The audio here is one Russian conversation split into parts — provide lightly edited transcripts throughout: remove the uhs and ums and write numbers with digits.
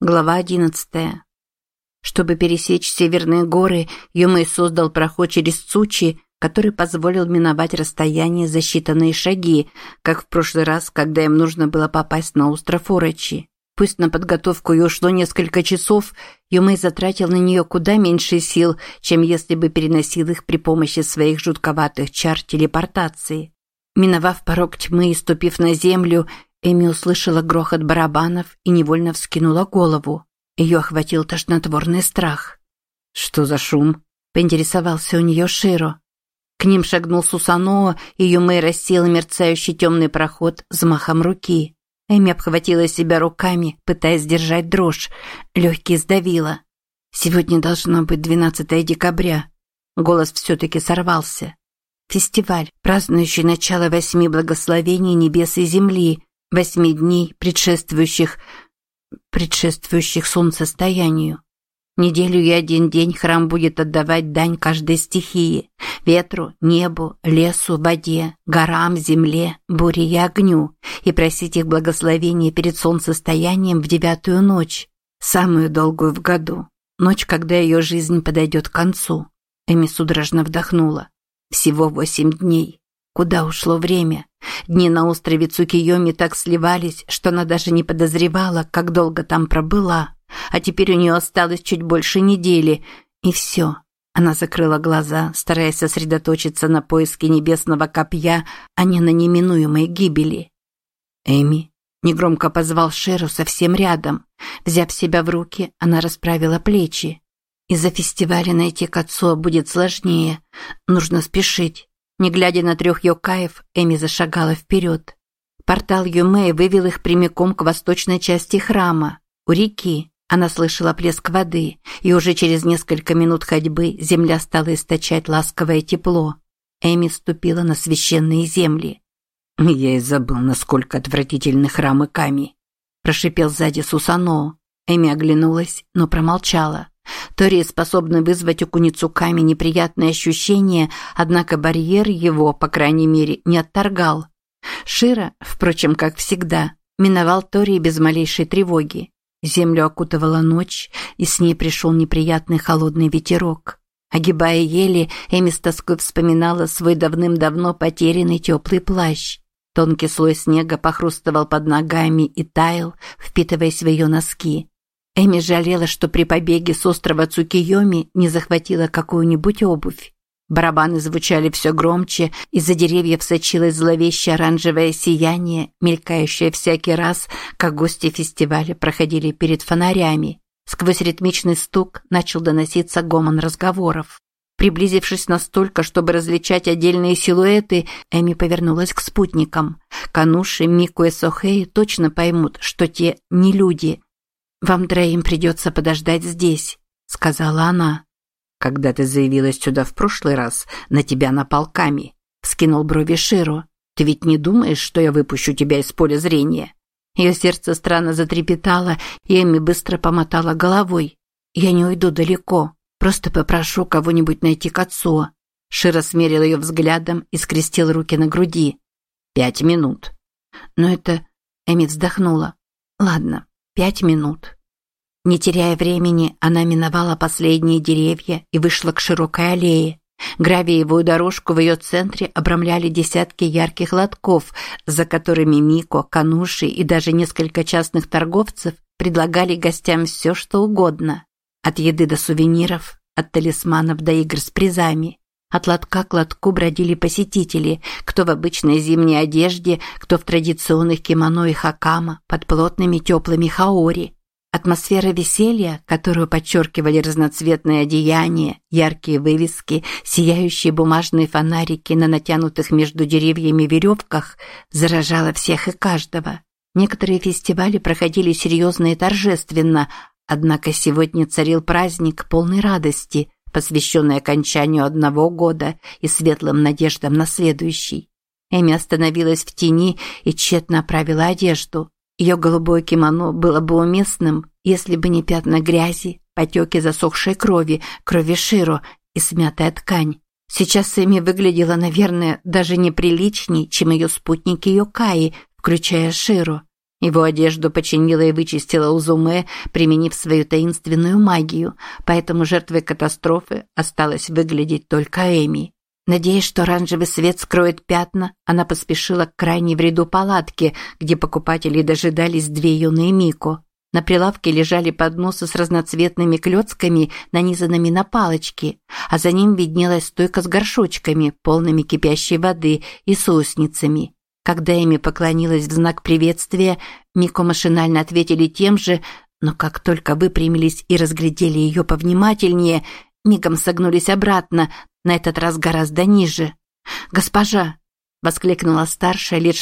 Глава 11. Чтобы пересечь северные горы, Юмэй создал проход через Цучи, который позволил миновать расстояние за считанные шаги, как в прошлый раз, когда им нужно было попасть на остров Орочи. Пусть на подготовку и ушло несколько часов, Юмэй затратил на нее куда меньше сил, чем если бы переносил их при помощи своих жутковатых чар телепортации. Миновав порог тьмы и ступив на землю, Эми услышала грохот барабанов и невольно вскинула голову. Ее охватил тошнотворный страх. «Что за шум?» – поинтересовался у нее Широ. К ним шагнул Сусаноо, и Юмэй рассеял мерцающий темный проход взмахом руки. Эми обхватила себя руками, пытаясь сдержать дрожь. Легкие сдавило. «Сегодня должно быть 12 декабря». Голос все-таки сорвался. Фестиваль, празднующий начало 8 благословений небес и земли, 8 дней, предшествующих солнцестоянию. Неделю и один день храм будет отдавать дань каждой стихии – ветру, небу, лесу, воде, горам, земле, буре и огню, и просить их благословения перед солнцестоянием в 9-ю ночь, самую долгую в году, ночь, когда ее жизнь подойдет к концу. Эми судорожно вдохнула. Всего 8 дней. Куда ушло время? Дни на острове Цукиёми так сливались, что она даже не подозревала, как долго там пробыла. А теперь у нее осталось чуть больше недели. И все. Она закрыла глаза, стараясь сосредоточиться на поиске небесного копья, а не на неминуемой гибели. «Эми», – негромко позвал Широ совсем рядом. Взяв себя в руки, она расправила плечи. «Из-за фестиваля найти Кацуо будет сложнее. Нужно спешить». Не глядя на 3 йокаев, Эми зашагала вперед. Портал Юмэй вывел их прямиком к восточной части храма. У реки она слышала плеск воды, и уже через несколько минут ходьбы земля стала источать ласковое тепло. Эми ступила на священные земли. «Я и забыл, насколько отвратительны храмы Ками», – прошипел сзади Сусаноо. Эми оглянулась, но промолчала. Тории способны вызвать у Куницуками неприятные ощущения, однако барьер его, по крайней мере, не отторгал. Широ, впрочем, как всегда, миновал Тории без малейшей тревоги. Землю окутывала ночь, и с ней пришел неприятный холодный ветерок. Огибая ели, Эми с тоской вспоминала свой давным-давно потерянный теплый плащ. Тонкий слой снега похрустывал под ногами и таял, впитываясь в ее носки. Эми жалела, что при побеге с острова Цукиёми не захватила какую-нибудь обувь. Барабаны звучали все громче, из-за деревьев сочилось зловещее оранжевое сияние, мелькающее всякий раз, как гости фестиваля проходили перед фонарями. Сквозь ритмичный стук начал доноситься гомон разговоров. Приблизившись настолько, чтобы различать отдельные силуэты, Эми повернулась к спутникам. Кануши, Мику и Сохэй точно поймут, что те не люди. «Вам троим придется подождать здесь», – сказала она. «Когда ты заявилась сюда в прошлый раз, на тебя напал Ками», – вскинул брови Широ. «Ты ведь не думаешь, что я выпущу тебя из поля зрения?» Ее сердце странно затрепетало, и Эми быстро помотала головой. «Я не уйду далеко, просто попрошу кого-нибудь найти Кацуо». Широ смерил ее взглядом и скрестил руки на груди. 5 минут. «Но это...» – Эми вздохнула. «Ладно». 5 минут. Не теряя времени, она миновала последние деревья и вышла к широкой аллее. Гравиевую дорожку в ее центре обрамляли десятки ярких лотков, за которыми Мико, Кануши и даже несколько частных торговцев предлагали гостям все, что угодно. От еды до сувениров, от талисманов до игр с призами. От лотка к лотку бродили посетители, кто в обычной зимней одежде, кто в традиционных кимоно и хакама, под плотными теплыми хаори. Атмосфера веселья, которую подчеркивали разноцветные одеяния, яркие вывески, сияющие бумажные фонарики на натянутых между деревьями веревках, заражала всех и каждого. Некоторые фестивали проходили серьезно и торжественно, однако сегодня царил праздник полной радости, посвященный окончанию 1 года и светлым надеждам на следующий. Эми остановилась в тени и тщетно оправила одежду. Ее голубое кимоно было бы уместным, если бы не пятна грязи, потеки засохшей крови, крови Широ и смятая ткань. Сейчас Эми выглядела, наверное, даже неприличней, чем ее спутники Йокаи, включая Широ. Его одежду починила и вычистила Узуме, применив свою таинственную магию, поэтому жертвой катастрофы осталось выглядеть только Эми. Надеясь, что оранжевый свет скроет пятна, она поспешила к крайней в ряду палатки, где покупатели дожидались две юные Мико. На прилавке лежали подносы с разноцветными клёцками, нанизанными на палочки, а за ним виднелась стойка с горшочками, полными кипящей воды и соусницами. Когда Эми поклонилась в знак приветствия, Мико машинально ответили тем же, но как только выпрямились и разглядели ее повнимательнее, мигом согнулись обратно, на этот раз гораздо ниже. «Госпожа!» – воскликнула старшая лет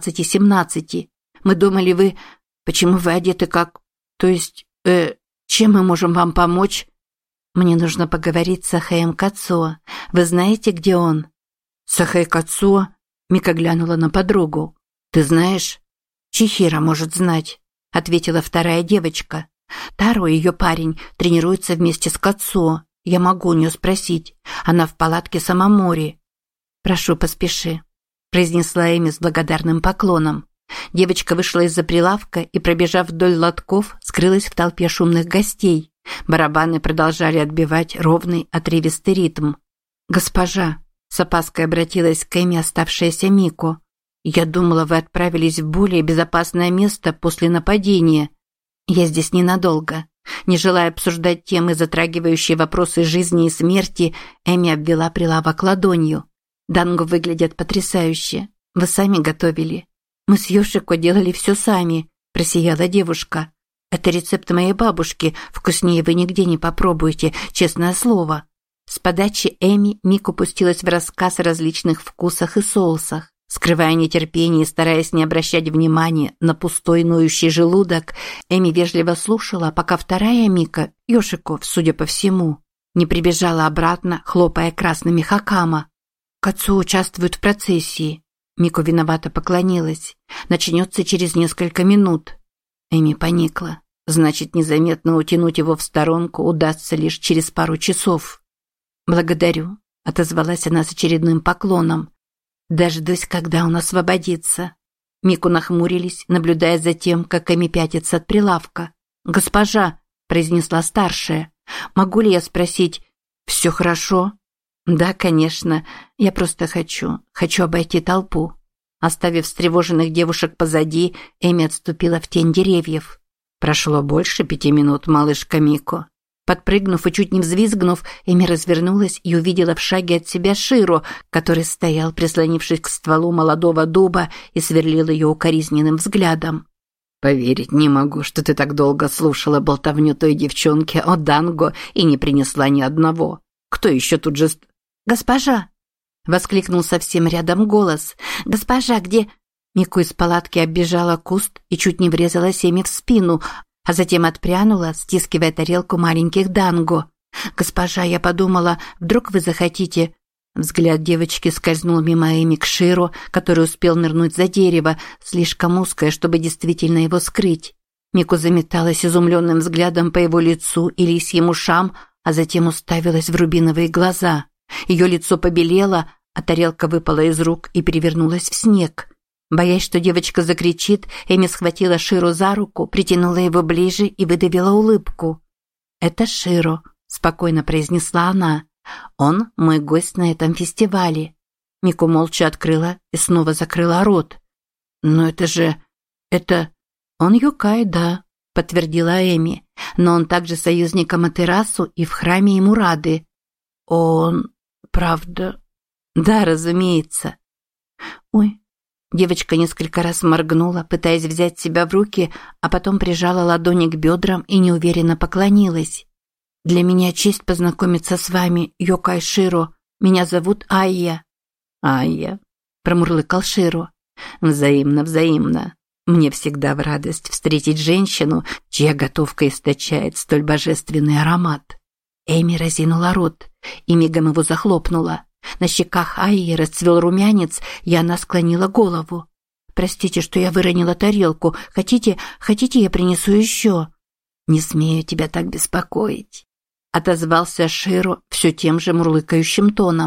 16-17. «Мы думали, вы... Почему вы одеты как... То есть... Чем мы можем вам помочь?» «Мне нужно поговорить с Сахеем Кацуо. Вы знаете, где он?» «Сахей Кацуо?» Мика глянула на подругу. «Ты знаешь?» «Чихира может знать», – ответила вторая девочка. «Таро, ее парень, тренируется вместе с Кацуо. Я могу у нее спросить. Она в палатке Самомори». «Прошу, поспеши», – произнесла Эми с благодарным поклоном. Девочка вышла из-за прилавка и, пробежав вдоль лотков, скрылась в толпе шумных гостей. Барабаны продолжали отбивать ровный, отрывистый ритм. «Госпожа», – с опаской обратилась к Эми оставшаяся Мико, – «я думала, вы отправились в более безопасное место после нападения. Я здесь ненадолго». Не желая обсуждать темы, затрагивающие вопросы жизни и смерти, Эми обвела прилавок ладонью. «Данго выглядят потрясающе. Вы сами готовили?» «Мы с Йошико делали все сами», – просияла девушка. «Это рецепт моей бабушки. Вкуснее вы нигде не попробуете, честное слово». С подачи Эми Мико пустилась в рассказ о различных вкусах и соусах. Скрывая нетерпение и стараясь не обращать внимания на пустой ноющий желудок, Эми вежливо слушала, пока вторая Мика, Йошико, судя по всему, не прибежала обратно, хлопая красными хакама. «Кацу участвует в процессии». Мико виновато поклонилась. «Начнется через несколько минут». Эми поникла. Значит, незаметно утянуть его в сторонку удастся лишь через пару часов. «Благодарю», – отозвалась она с очередным поклоном. «Дождусь, когда он освободится». Мику нахмурились, наблюдая за тем, как Эми пятится от прилавка. «Госпожа», – произнесла старшая, – «могу ли я спросить, все хорошо?» «Да, конечно. Я просто хочу обойти толпу». Оставив встревоженных девушек позади, Эми отступила в тень деревьев. Прошло больше 5 минут, малышка Мико. Подпрыгнув и чуть не взвизгнув, Эми развернулась и увидела в шаге от себя Широ, который стоял, прислонившись к стволу молодого дуба, и сверлил ее укоризненным взглядом. «Поверить не могу, что ты так долго слушала болтовню той девчонки о Данго и не принесла ни одного. Кто еще тут же...» «Госпожа!» – воскликнул совсем рядом голос. «Госпожа, где...» Мику из палатки оббежала куст и чуть не врезалась Эми в спину, а затем отпрянула, стискивая тарелку маленьких данго. «Госпожа, я подумала, вдруг вы захотите...» Взгляд девочки скользнул мимо Эми к Широ, который успел нырнуть за дерево, слишком узкое, чтобы действительно его скрыть. Мику заметалась изумленным взглядом по его лицу и лисьим ушам, а затем уставилась в рубиновые глаза. Ее лицо побелело, а тарелка выпала из рук и перевернулась в снег. Боясь, что девочка закричит, Эми схватила Широ за руку, притянула его ближе и выдавила улыбку. «Это Широ», – спокойно произнесла она. «Он мой гость на этом фестивале». Мику молча открыла и снова закрыла рот. «Но это же... это...» «Он юкай, да», – подтвердила Эми. «Но он также союзник Аматерасу и в храме ему рады». «Он... правда...» «Да, разумеется». «Ой...» Девочка несколько раз моргнула, пытаясь взять себя в руки, а потом прижала ладони к бедрам и неуверенно поклонилась. «Для меня честь познакомиться с вами, Йокай Широ. Меня зовут Айя». «Айя», – промурлыкал Широ. «Взаимно, взаимно. Мне всегда в радость встретить женщину, чья готовка источает столь божественный аромат». Эми разинула рот и мигом его захлопнула. На щеках Айи расцвел румянец, и она склонила голову. «Простите, что я выронила тарелку. Хотите, я принесу еще?» «Не смею тебя так беспокоить», – отозвался Широ все тем же мурлыкающим тоном.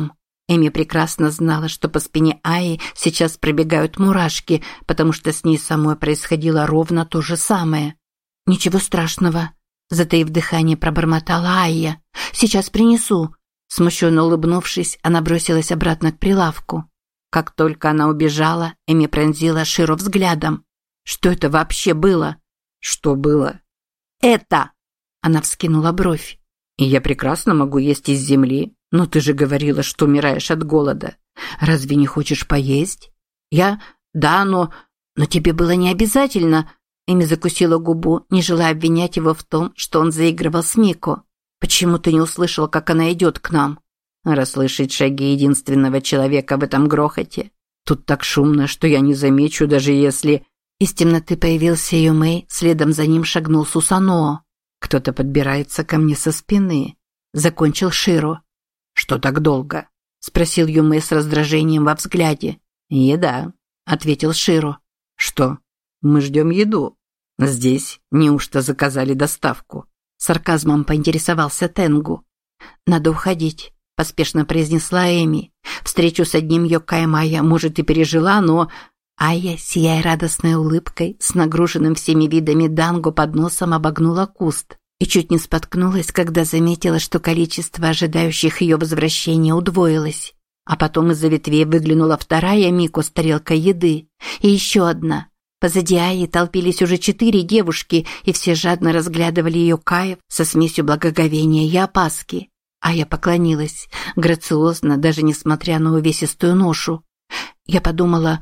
Эми прекрасно знала, что по спине Аи сейчас пробегают мурашки, потому что с ней самой происходило ровно то же самое. «Ничего страшного», – затаив дыхание, пробормотала Айя. «Сейчас принесу». Смущенно улыбнувшись, она бросилась обратно к прилавку. Как только она убежала, Эми пронзила Широ взглядом. «Что это вообще было?» «Что было?» «Это!» – она вскинула бровь. «И я прекрасно могу есть из земли, но ты же говорила, что умираешь от голода. Разве не хочешь поесть?» «Я... Да, но тебе было не обязательно...» Эми закусила губу, не желая обвинять его в том, что он заигрывал с Мико. «Почему ты не услышал, как она идет к нам?» «Расслышать шаги единственного человека в этом грохоте. Тут так шумно, что я не замечу, даже если...» Из темноты появился Юмэй, следом за ним шагнул Сусаноо. «Кто-то подбирается ко мне со спины», — закончил Широ. «Что так долго?» — спросил Юмэй с раздражением во взгляде. «Еда», — ответил Широ. «Что? Мы ждем еду. Здесь неужто заказали доставку?» Сарказмом поинтересовался Тенгу. «Надо уходить», – поспешно произнесла Эми. Встречу с одним Йокаем Айя, может, и пережила, но... Айя, сияя радостной улыбкой, с нагруженным всеми видами данго под носом обогнула куст и чуть не споткнулась, когда заметила, что количество ожидающих ее возвращения удвоилось. А потом из-за ветвей выглянула вторая Мико с тарелкой еды и еще одна. Позади Айи толпились уже 4 девушки, и все жадно разглядывали ее каев со смесью благоговения и опаски. Айя поклонилась, грациозно, даже несмотря на увесистую ношу. Я подумала,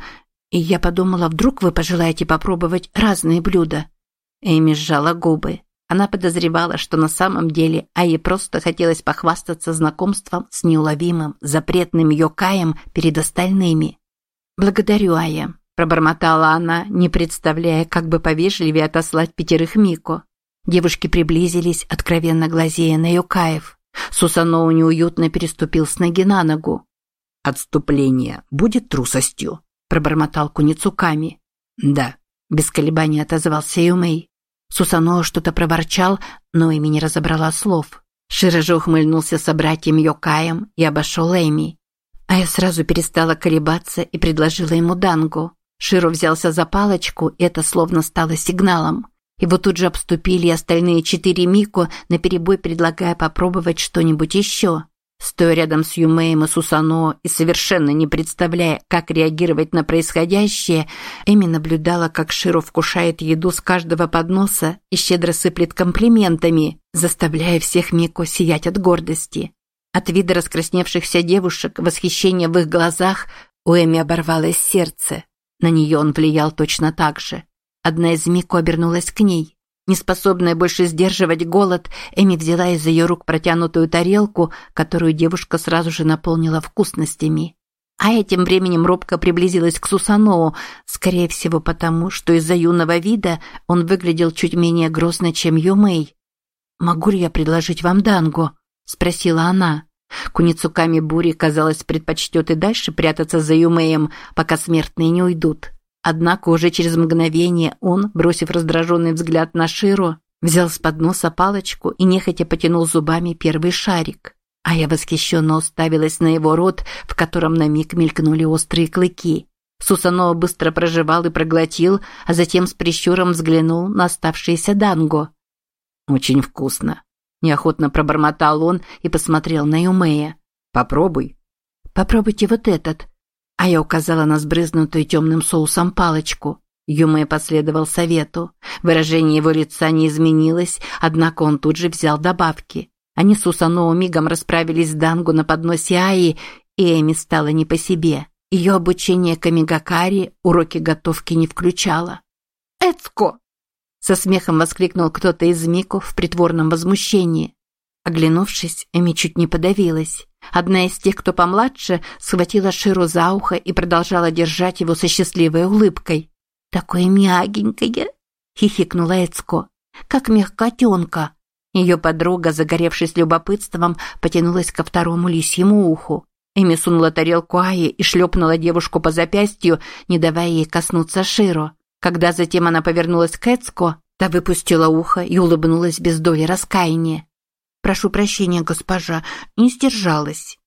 вдруг вы пожелаете попробовать разные блюда. Эми сжала губы. Она подозревала, что на самом деле Айе просто хотелось похвастаться знакомством с неуловимым, запретным йокаем перед остальными. «Благодарю, Айя», – пробормотала она, не представляя, как бы повежливее отослать 5 Мико. Девушки приблизились, откровенно глазея на йокаев. Сусаноу неуютно переступил с ноги на ногу. «Отступление будет трусостью», – пробормотал Куницуками. «Да», – без колебаний отозвался Юмэй. Сусаноу что-то проворчал, но Эми не разобрала слов. Широ же ухмыльнулся собратьям Йокаем и обошел Эми. А я сразу перестала колебаться и предложила ему дангу. Широ взялся за палочку, и это словно стало сигналом. Его тут же обступили остальные 4 Мико, наперебой предлагая попробовать что-нибудь еще. Стоя рядом с Юмеем и Сусаноо и совершенно не представляя, как реагировать на происходящее, Эми наблюдала, как Широ вкушает еду с каждого подноса и щедро сыплет комплиментами, заставляя всех Мико сиять от гордости. От вида раскрасневшихся девушек, восхищения в их глазах, у Эми оборвалось сердце. На нее он влиял точно так же. Одна из Мико обернулась к ней. Неспособная больше сдерживать голод, Эми взяла из ее рук протянутую тарелку, которую девушка сразу же наполнила вкусностями. А этим временем робко приблизилась к Сусаноу, скорее всего потому, что из-за юного вида он выглядел чуть менее грозно, чем Юмэй. «Могу ли я предложить вам дангу?» – спросила она. Куницуками Бури, казалось, предпочтет и дальше прятаться за Юмэем, пока смертные не уйдут. Однако уже через мгновение он, бросив раздраженный взгляд на Широ, взял с подноса палочку и нехотя потянул зубами первый шарик. А я восхищенно уставилась на его рот, в котором на миг мелькнули острые клыки. Сусаноо быстро прожевал и проглотил, а затем с прищуром взглянул на оставшееся данго. «Очень вкусно», – неохотно пробормотал он и посмотрел на Юмея. «Попробуй». «Попробуйте вот этот». А я указала на сбрызнутую темным соусом палочку. Юмэй последовал совету. Выражение его лица не изменилось, однако он тут же взял добавки. Они с Сусаноо мигом расправились с дангу на подносе Аи, и Эми стало не по себе. Ее обучение камигакари уроки готовки не включало. «Эцко!» – со смехом воскликнул кто-то из Мико в притворном возмущении. Оглянувшись, Эми чуть не подавилась. Одна из тех, кто помладше, схватила Широ за ухо и продолжала держать его со счастливой улыбкой. «Такое мягенькое!» – хихикнула Эцко. «Как мягкотенка!» Ее подруга, загоревшись любопытством, потянулась ко второму лисьему уху. Эми сунула тарелку Аи и шлепнула девушку по запястью, не давая ей коснуться Широ. Когда затем она повернулась к Эцко, та выпустила ухо и улыбнулась без доли раскаяния. «Прошу прощения, госпожа, не сдержалась».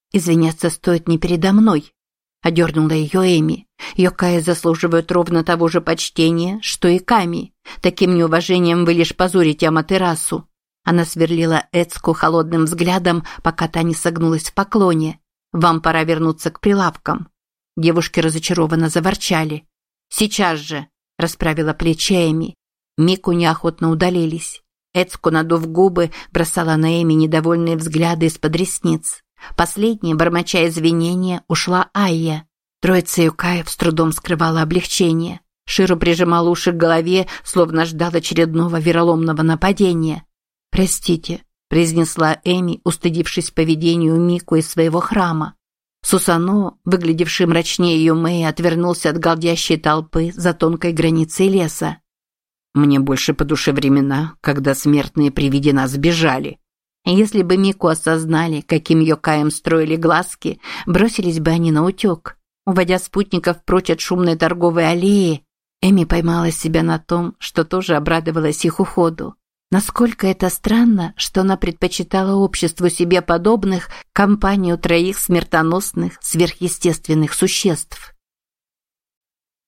Извиняться стоит не передо мной. Одернула ее Эми. Йокаи заслуживают ровно того же почтения, что и Ками. Таким неуважением вы лишь позорите Аматерасу. Она сверлила Эцку холодным взглядом, пока та не согнулась в поклоне. Вам пора вернуться к прилавкам. Девушки разочарованно заворчали. Сейчас же, расправила плечи Эми. Мику неохотно удалились. Эцку, надув губы, бросала на Эми недовольные взгляды из-под ресниц. Последней, бормоча извинения, ушла Айя. Троица юкаев с трудом скрывала облегчение. Широ прижимал уши к голове, словно ждал очередного вероломного нападения. «Простите», – произнесла Эми, устыдившись поведению Мику из своего храма. Сусано, выглядевший мрачнее Юмеи, отвернулся от галдящей толпы за тонкой границей леса. «Мне больше по душе времена, когда смертные при виде нас бежали». Если бы Мику осознали, каким йокаем строили глазки, бросились бы они на утек. Уводя спутников прочь от шумной торговой аллеи, Эми поймала себя на том, что тоже обрадовалась их уходу. Насколько это странно, что она предпочитала обществу себе подобных компанию троих смертоносных, сверхъестественных существ.